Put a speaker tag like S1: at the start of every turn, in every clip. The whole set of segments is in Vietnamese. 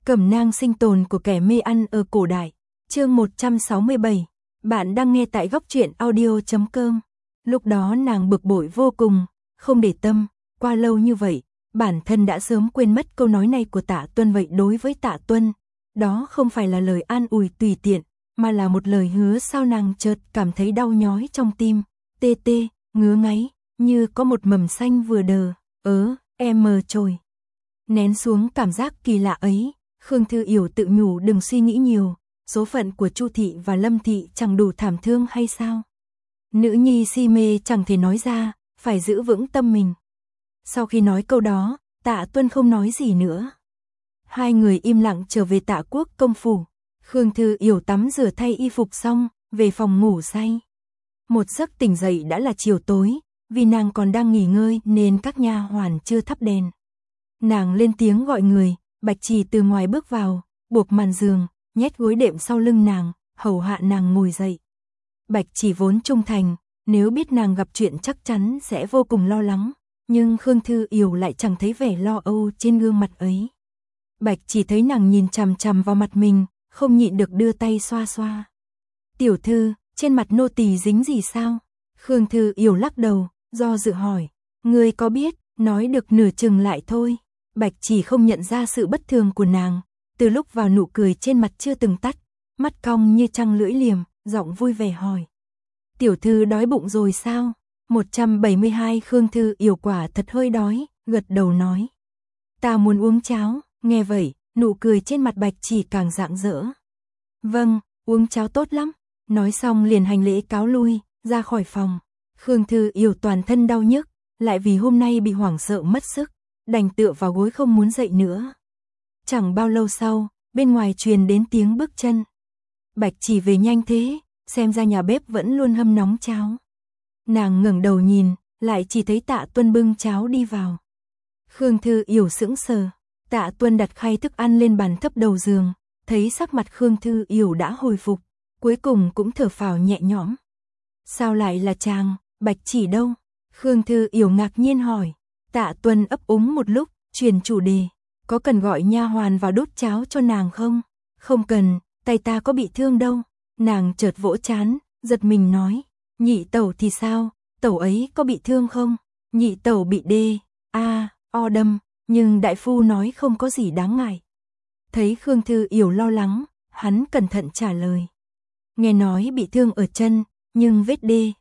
S1: Cẩm nang sinh tồn của kẻ mê ăn ở cổ đại. Chương 167. Bạn đang nghe tại góc truyện audio.com. Lúc đó nàng bực bội vô cùng, không để tâm, qua lâu như vậy, bản thân đã sớm quên mất câu nói này của Tạ Tuân. Vậy đối với Tạ Tuân, đó không phải là lời an ủi tùy tiện, mà là một lời hứa. Sao nàng chợt cảm thấy đau nhói trong tim, tê tê, ngứa ngáy, như có một mầm xanh vừa đờ, trồi. Nén xuống cảm giác kỳ lạ ấy, Khương Thư Yểu tự nhủ đừng suy nghĩ nhiều, số phận của Chu thị và Lâm thị chẳng đủ thảm thương hay sao? Nữ nhi si mê chẳng thể nói ra, phải giữ vững tâm mình. Sau khi nói câu đó, Tạ Tuân không nói gì nữa. Hai người im lặng trở về Tạ Quốc công phủ. Khương Thư Yểu tắm rửa thay y phục xong, về phòng ngủ say. Một giấc tỉnh dậy đã là chiều tối, vì nàng còn đang nghỉ ngơi nên các nha hoàn chưa thắp đèn. Nàng lên tiếng gọi người, Bạch Chỉ từ ngoài bước vào, buộc màn giường, nhét gối đệm sau lưng nàng, hầu hạ nàng ngồi dậy. Bạch Chỉ vốn trung thành, nếu biết nàng gặp chuyện chắc chắn sẽ vô cùng lo lắng, nhưng Khương Thư Yểu lại chẳng thấy vẻ lo âu trên gương mặt ấy. Bạch Chỉ thấy nàng nhìn chằm chằm vào mặt mình, không nhịn được đưa tay xoa xoa. Tiểu thư, trên mặt nô tỳ dính gì sao? Khương Thư Yểu lắc đầu, do dự hỏi. Ngươi có biết? Nói được nửa chừng lại thôi. Bạch Chỉ không nhận ra sự bất thường của nàng, từ lúc vào nụ cười trên mặt chưa từng tắt, mắt cong như trăng lưỡi liềm, giọng vui vẻ hỏi. Tiểu thư đói bụng rồi sao? 172 Khương Thư Yểu quả thật hơi đói, gật đầu nói. Ta muốn uống cháo, nghe vậy, nụ cười trên mặt Bạch Chỉ càng rạng rỡ. Vâng, uống cháo tốt lắm, nói xong liền hành lễ cáo lui, ra khỏi phòng. Khương Thư Yểu toàn thân đau nhức, lại vì hôm nay bị hoảng sợ mất sức, đành tựa vào gối không muốn dậy nữa. Chẳng bao lâu sau, bên ngoài truyền đến tiếng bước chân. Bạch Chỉ về nhanh thế, xem ra nhà bếp vẫn luôn hâm nóng cháo. Nàng ngẩng đầu nhìn, lại chỉ thấy Tạ Tuân bưng cháo đi vào. Khương Thư Yểu sững sờ, Tạ Tuân đặt khay thức ăn lên bàn thấp đầu giường, thấy sắc mặt Khương Thư Yểu đã hồi phục, cuối cùng cũng thở phào nhẹ nhõm. Sao lại là chàng, Bạch Chỉ đâu? Khương Thư Yểu ngạc nhiên hỏi. Tạ Tuân ấp úng một lúc, chuyển chủ đề. Có cần gọi nha hoàn vào đút cháo cho nàng không? Không cần, tay ta có bị thương đâu. Nàng chợt vỗ trán, giật mình nói. Nhị tẩu thì sao? Tẩu ấy có bị thương không? Nhị tẩu bị đâm, nhưng đại phu nói không có gì đáng ngại. Thấy Khương Thư Yểu lo lắng, hắn cẩn thận trả lời. Nghe nói bị thương ở chân, nhưng vết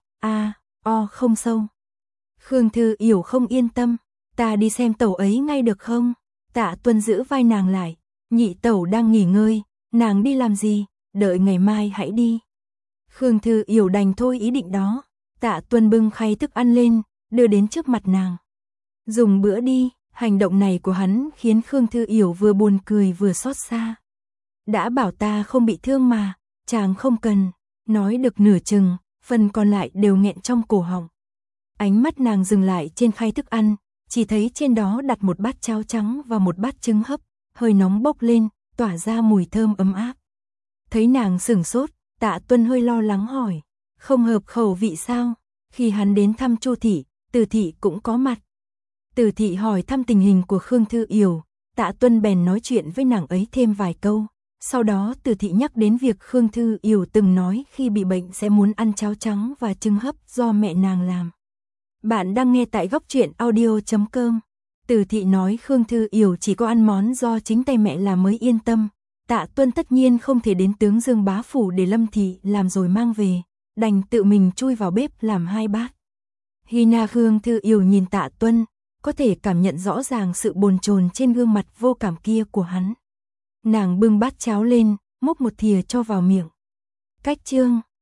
S1: không sâu. Khương Thư Yểu không yên tâm, ta đi xem tẩu ấy ngay được không? Tạ Tuân giữ vai nàng lại, nhị tẩu đang nghỉ ngơi, nàng đi làm gì, đợi ngày mai hãy đi. Khương Thư Yểu đành thôi ý định đó. Tạ Tuân bưng khay thức ăn lên, đưa đến trước mặt nàng. Dùng bữa đi. Hành động này của hắn khiến Khương Thư Yểu vừa buồn cười vừa xót xa. Đã bảo ta không bị thương mà, chàng không cần. Nói được nửa chừng, phần còn lại đều nghẹn trong cổ họng. Ánh mắt nàng dừng lại trên khay thức ăn, chỉ thấy trên đó đặt một bát cháo trắng và một bát trứng hấp, hơi nóng bốc lên, tỏa ra mùi thơm ấm áp. Thấy nàng sửng sốt, Tạ Tuân hơi lo lắng hỏi, không hợp khẩu vị sao? Khi hắn đến thăm Chu thị, Từ thị cũng có mặt. Từ thị hỏi thăm tình hình của Khương Thư Yểu, Tạ Tuân bèn nói chuyện với nàng ấy thêm vài câu. Sau đó Từ thị nhắc đến việc Khương Thư Yểu từng nói khi bị bệnh sẽ muốn ăn cháo trắng và trứng hấp do mẹ nàng làm. Bạn đang nghe tại góc truyện audio.com. Từ thị nói Khương Thư Yểu chỉ có ăn món do chính tay mẹ làm mới yên tâm. Tạ Tuân tất nhiên không thể đến Tướng Dương bá phủ để Lâm thị làm rồi mang về, đành tự mình chui vào bếp làm 2 bát. Hina Khương Thư Yểu nhìn Tạ Tuân, có thể cảm nhận rõ ràng sự bồn chồn trên gương mặt vô cảm kia của hắn. Nàng bưng bát cháo lên, múc một thìa cho vào miệng. Cách chương